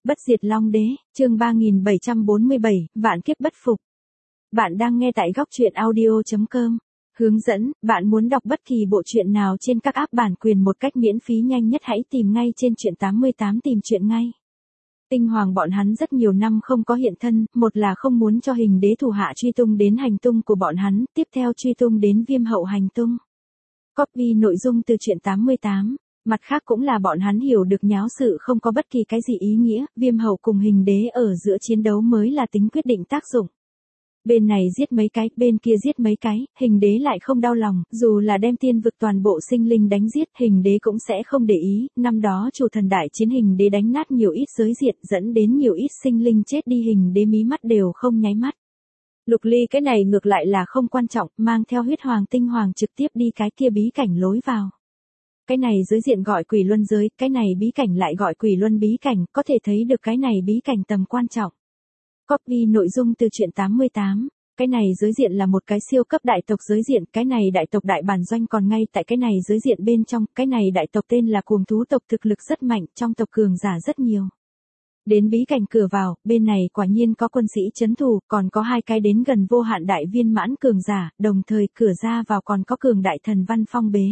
Bất diệt Long Đế, chương 3747, vạn kiếp bất phục. Bạn đang nghe tại góc truyện audio.com. Hướng dẫn, bạn muốn đọc bất kỳ bộ truyện nào trên các app bản quyền một cách miễn phí nhanh nhất hãy tìm ngay trên truyện 88 tìm truyện ngay. Tinh Hoàng bọn hắn rất nhiều năm không có hiện thân, một là không muốn cho Hình Đế thủ hạ truy tung đến hành tung của bọn hắn, tiếp theo truy tung đến Viêm Hậu hành tung. Copy nội dung từ truyện 88. Mặt khác cũng là bọn hắn hiểu được nháo sự không có bất kỳ cái gì ý nghĩa, Viêm Hậu cùng Hình Đế ở giữa chiến đấu mới là tính quyết định tác dụng. Bên này giết mấy cái, bên kia giết mấy cái, Hình Đế lại không đau lòng, dù là đem tiên vực toàn bộ sinh linh đánh giết, Hình Đế cũng sẽ không để ý, năm đó chủ thần đại chiến Hình Đế đánh nát nhiều ít giới diện, dẫn đến nhiều ít sinh linh chết đi, Hình Đế mí mắt đều không nháy mắt. Lục Ly cái này ngược lại là không quan trọng, mang theo huyết hoàng tinh hoàng trực tiếp đi cái kia bí cảnh lối vào. Cái này giới diện gọi Quỷ Luân giới, cái này bí cảnh lại gọi Quỷ Luân bí cảnh, có thể thấy được cái này bí cảnh tầm quan trọng. Copy nội dung từ truyện 88. Cái này giới diện là một cái siêu cấp đại tộc giới diện, cái này đại tộc đại bản doanh còn ngay tại cái này giới diện bên trong, cái này đại tộc tên là Cuồng Thú tộc, thực lực rất mạnh, trong tộc cường giả rất nhiều. Đến bí cảnh cửa vào, bên này quả nhiên có quân sĩ trấn thủ, còn có hai cái đến gần vô hạn đại viên mãn cường giả, đồng thời cửa ra vào còn có cường đại thần văn phong bế.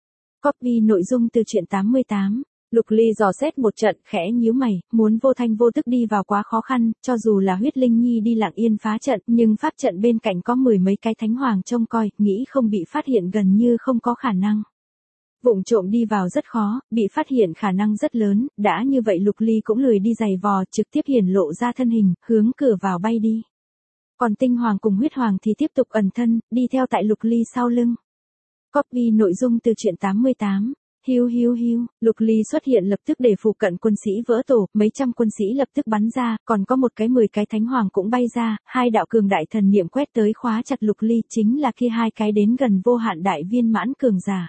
Copy nội dung từ truyện 88. Lục Ly dò xét một trận, khẽ nhíu mày, muốn vô thanh vô tức đi vào quá khó khăn, cho dù là huyết linh nhi đi lặng yên phá trận, nhưng pháp trận bên cạnh có mười mấy cái thánh hoàng trông coi, nghĩ không bị phát hiện gần như không có khả năng. Vụng trộm đi vào rất khó, bị phát hiện khả năng rất lớn, đã như vậy Lục Ly cũng lười đi giày vò, trực tiếp hiển lộ ra thân hình, hướng cửa vào bay đi. Còn Tinh Hoàng cùng Huyết Hoàng thì tiếp tục ẩn thân, đi theo tại Lục Ly sau lưng. Copy nội dung từ truyện 88. Hiu hiu hiu, Lục Ly xuất hiện lập tức để phụ cận quân sĩ vỡ tổ, mấy trăm quân sĩ lập tức bắn ra, còn có một cái 10 cái thánh hoàng cũng bay ra, hai đạo cường đại thần niệm quét tới khóa chặt Lục Ly, chính là kia hai cái đến gần vô hạn đại viên mãn cường giả.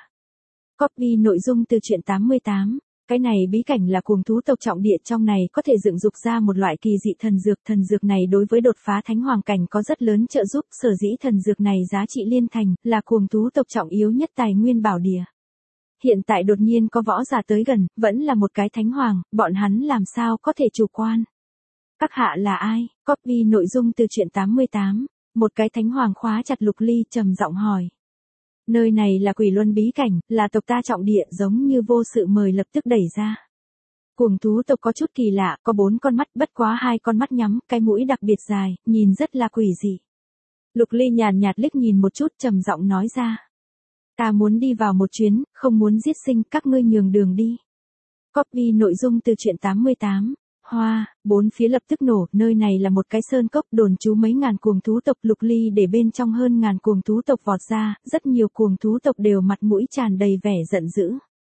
Copy nội dung từ truyện 88. Cái này bí cảnh là Cuồng Thú tộc trọng địa, trong này có thể dựng dục ra một loại kỳ dị thần dược này đối với đột phá thánh hoàng cảnh có rất lớn trợ giúp, sở dĩ thần dược này giá trị liên thành, là Cuồng Thú tộc trọng yếu nhất tài nguyên bảo địa. Hiện tại đột nhiên có võ giả tới gần, vẫn là một cái thánh hoàng, bọn hắn làm sao có thể chủ quan. Các hạ là ai? Copy nội dung từ truyện 88. Một cái thánh hoàng khóa chặt Lục Ly, trầm giọng hỏi. Nơi này là Quỷ Luân bí cảnh, là tộc ta trọng địa, giống như vô sự mời lập tức đẩy ra. Cuồng Thú tộc có chút kỳ lạ, có 4 con mắt, bất quá 2 con mắt nhắm, cái mũi đặc biệt dài, nhìn rất là quỷ dị. Lục Ly nhàn nhạt liếc nhìn một chút, trầm giọng nói ra. Ta muốn đi vào một chuyến, không muốn giết sinh, các ngươi nhường đường đi. Copy nội dung từ truyện 88. Hoa, bốn phía lập tức nổ, nơi này là một cái sơn cốc đồn trú mấy ngàn cuồng thú tộc, Lục Ly để bên trong hơn ngàn cuồng thú tộc vọt ra, rất nhiều cuồng thú tộc đều mặt mũi tràn đầy vẻ giận dữ.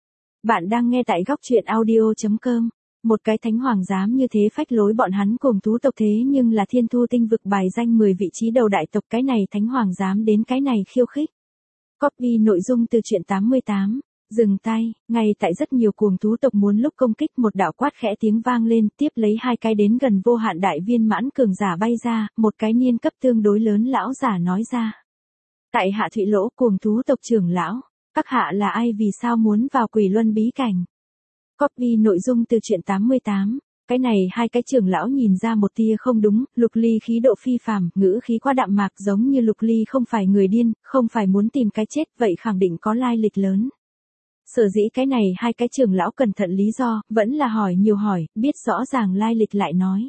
Bạn đang nghe tại góc truyện audio.com. Một cái thánh hoàng dám như thế phách lối bọn hắn cuồng thú tộc, thế nhưng là Thiên Thu tinh vực bài danh 10 vị trí đầu đại tộc, cái này thánh hoàng dám đến cái này khiêu khích. Copy nội dung từ truyện 88. Dừng tay, ngay tại rất nhiều cuồng thú tộc muốn lúc công kích, một đạo quát khẽ tiếng vang lên, tiếp lấy hai cái đến gần vô hạn đại viên mãn cường giả bay ra, một cái niên cấp tương đối lớn lão giả nói ra. Tại hạ Thụy Lỗ, cuồng thú tộc trưởng lão, các hạ là ai, vì sao muốn vào Quỷ Luân bí cảnh? Copy nội dung từ truyện 88. Cái này hai cái trưởng lão nhìn ra một tia không đúng, Lục Ly khí độ phi phàm, ngữ khí quá đạm mạc, giống như Lục Ly không phải người điên, không phải muốn tìm cái chết, vậy khẳng định có lai lịch lớn. Sở dĩ cái này hai cái trưởng lão cẩn thận lý do, vẫn là hỏi nhiều hỏi, biết rõ ràng lai lịch lại nói.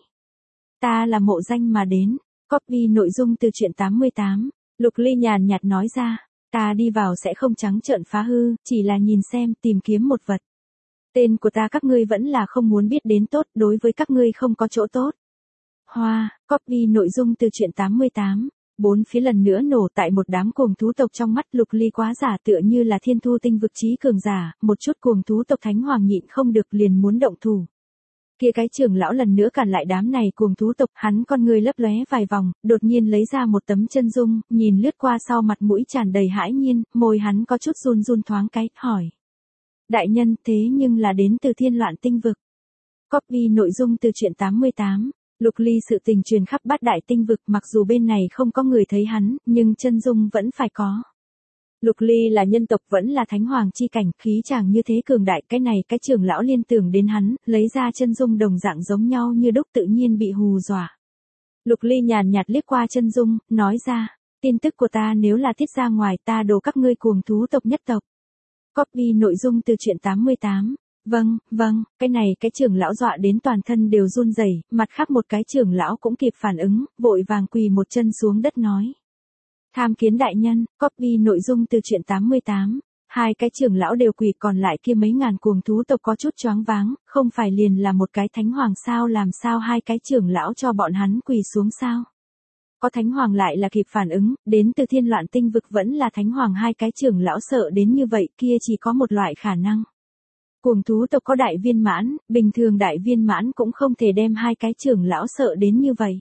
Ta là mộ danh mà đến. Copy nội dung từ truyện 88. Lục Ly nhàn nhạt nói ra. Ta đi vào sẽ không trắng trợn phá hư, chỉ là nhìn xem, tìm kiếm một vật. Tên của ta các ngươi vẫn là không muốn biết đến tốt, đối với các ngươi không có chỗ tốt. Hoa, copy nội dung từ truyện 88. Bốn phía lần nữa nổ, tại một đám cuồng thú tộc trong mắt Lục Ly quá giả, tựa như là Thiên Thu tinh vực chí cường giả, một chút cuồng thú tộc thánh hoàng nhịn không được liền muốn động thủ. Kia cái trưởng lão lần nữa cản lại đám này cuồng thú tộc, hắn con người lấp lóe vài vòng, đột nhiên lấy ra một tấm chân dung, nhìn lướt qua sau mặt mũi tràn đầy hãi nhiên, môi hắn có chút run run thoáng cái, hỏi. Đại nhân, thế nhưng là đến từ Thiên Loạn tinh vực. Copy nội dung từ truyện 88. Lục Ly sự tình truyền khắp bát đại tinh vực, mặc dù bên này không có người thấy hắn, nhưng chân dung vẫn phải có. Lục Ly là nhân tộc vẫn là thánh hoàng chi cảnh, khí chàng như thế cường đại, cái này cái trưởng lão liên tưởng đến hắn, lấy ra chân dung đồng dạng giống nhau như đúc tự nhiên bị hù dọa. Lục Ly nhàn nhạt liếc qua chân dung, nói ra, tin tức của ta nếu là tiết ra ngoài ta đổ các ngươi cuồng thú tộc nhất tộc. Copy nội dung từ truyện 88. Vâng, cái này cái trưởng lão dọa đến toàn thân đều run rẩy, mặt khác một cái trưởng lão cũng kịp phản ứng, vội vàng quỳ một chân xuống đất nói. Tham kiến đại nhân, copy nội dung từ truyện 88. Hai cái trưởng lão đều quỳ, còn lại kia mấy ngàn cuồng thú tộc có chút choáng váng, không phải liền là một cái thánh hoàng sao, làm sao hai cái trưởng lão cho bọn hắn quỳ xuống sao? Có thánh hoàng lại là kịp phản ứng, đến từ thiên loạn tinh vực vẫn là thánh hoàng, hai cái trưởng lão sợ đến như vậy, kia chỉ có một loại khả năng. Cuồng thú tộc có đại viên mãn, bình thường đại viên mãn cũng không thể đem hai cái trưởng lão sợ đến như vậy.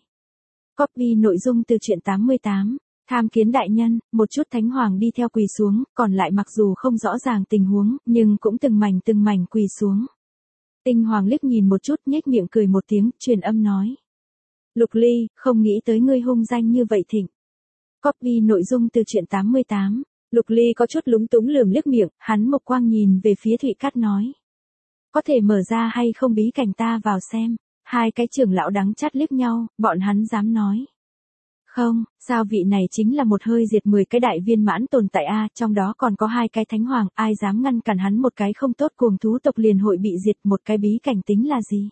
Copy nội dung từ truyện 88. Tham kiến đại nhân, một chút thánh hoàng đi theo quỳ xuống, còn lại mặc dù không rõ ràng tình huống, nhưng cũng từng mảnh quỳ xuống. Tinh hoàng liếc nhìn một chút, nhếch miệng cười một tiếng, truyền âm nói. Lục Ly, không nghĩ tới ngươi hung danh như vậy thịnh. Copy nội dung từ truyện 88. Lục Ly có chút lúng túng lườm liếc miệng, hắn mộc quang nhìn về phía Thụy Cát nói. Có thể mở ra hay không bí cảnh ta vào xem. Hai cái trưởng lão đắng chát liếc nhau, bọn hắn dám nói. Không, sao vị này chính là một hơi diệt 10 cái đại viên mãn tồn tại a, trong đó còn có hai cái thánh hoàng, ai dám ngăn cản hắn một cái không tốt, cuồng thú tộc liền hội bị diệt, một cái bí cảnh tính là gì?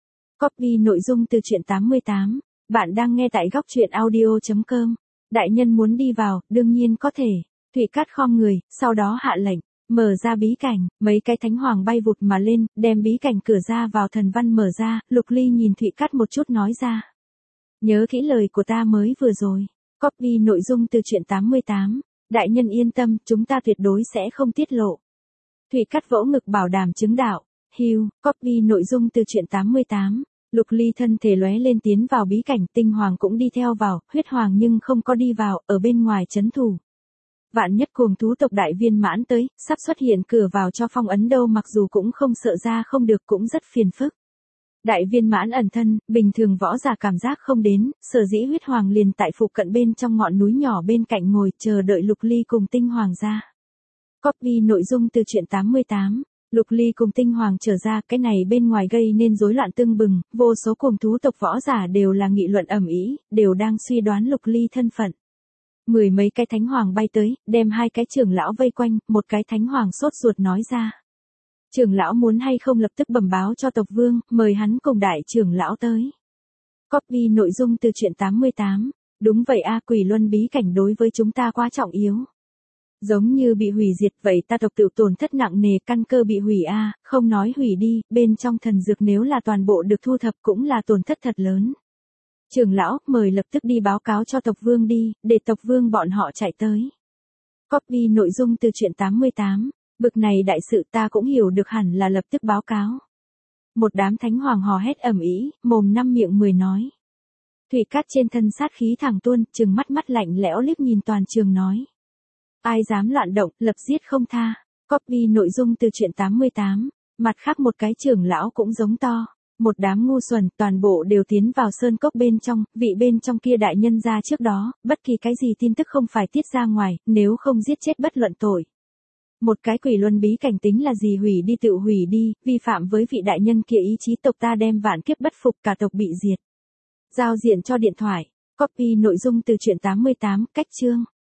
Copy nội dung từ truyện 88. Bạn đang nghe tại góc truyện audio.com. Đại nhân muốn đi vào, đương nhiên có thể. Thụy Cát khom người, sau đó hạ lệnh, mở ra bí cảnh, mấy cái thánh hoàng bay vụt mà lên, đem bí cảnh cửa ra vào thần văn mở ra, Lục Ly nhìn Thụy Cát một chút nói ra. Nhớ kỹ lời của ta mới vừa rồi. Copy nội dung từ truyện 88. Đại nhân yên tâm, chúng ta tuyệt đối sẽ không tiết lộ. Thụy Cát vỗ ngực bảo đảm chứng đạo. Hưu, copy nội dung từ truyện 88. Lục Ly thân thể lóe lên tiến vào bí cảnh, tinh hoàng cũng đi theo vào, huyết hoàng nhưng không có đi vào, ở bên ngoài trấn thủ. Vạn nhất cuồng thú tộc đại viên mãn tới, sắp xuất hiện cửa vào cho phong ấn đâu, mặc dù cũng không sợ ra không được, cũng rất phiền phức. Đại viên mãn ẩn thân, bình thường võ giả cảm giác không đến, sở dĩ huyết hoàng liền tại phụ cận bên trong ngọn núi nhỏ bên cạnh ngồi chờ đợi Lục Ly cùng tinh hoàng ra. Copy nội dung từ truyện 88. Lục Ly cùng tinh hoàng trở ra, cái này bên ngoài gây nên rối loạn tương bừng, vô số cuồng thú tộc võ giả đều là nghị luận ầm ĩ, đều đang suy đoán Lục Ly thân phận. 10 mấy cái thánh hoàng bay tới, đem hai cái trưởng lão vây quanh, một cái thánh hoàng sốt ruột nói ra. Trưởng lão muốn hay không lập tức bẩm báo cho tộc vương, mời hắn cùng đại trưởng lão tới. Copy nội dung từ truyện 88. Đúng vậy a, Quỷ Luân bí cảnh đối với chúng ta quá trọng yếu. Giống như bị hủy diệt vậy, ta tộc tự tổn thất nặng nề, căn cơ bị hủy a, không nói hủy đi, bên trong thần dược nếu là toàn bộ được thu thập cũng là tổn thất thật lớn. Trưởng lão, mời lập tức đi báo cáo cho tộc vương đi, để tộc vương bọn họ chạy tới. Copy nội dung từ truyện 88. Bực này đại sự ta cũng hiểu được, hẳn là lập tức báo cáo. Một đám thánh hoàng hò hét ầm ĩ, mồm năm miệng 10 nói. Thụy Cát trên thân sát khí thẳng tuôn, trừng mắt lạnh lẽo liếc nhìn toàn trường nói. Ai dám loạn động, lập giết không tha. Copy nội dung từ truyện 88. Mặt khác một cái trưởng lão cũng giống to. Một đám ngu xuẩn, toàn bộ đều tiến vào sơn cốc bên trong, vị bên trong kia đại nhân ra trước đó, bất kỳ cái gì tin tức không phải tiết ra ngoài, nếu không giết chết bất luận tội. Một cái Quỷ Luân bí cảnh tính là gì, hủy đi tự hủy đi, vi phạm với vị đại nhân kia ý chí tộc ta đem vạn kiếp bất phục, cả tộc bị diệt. Giao diện cho điện thoại. Copy nội dung từ truyện 88, cách chương.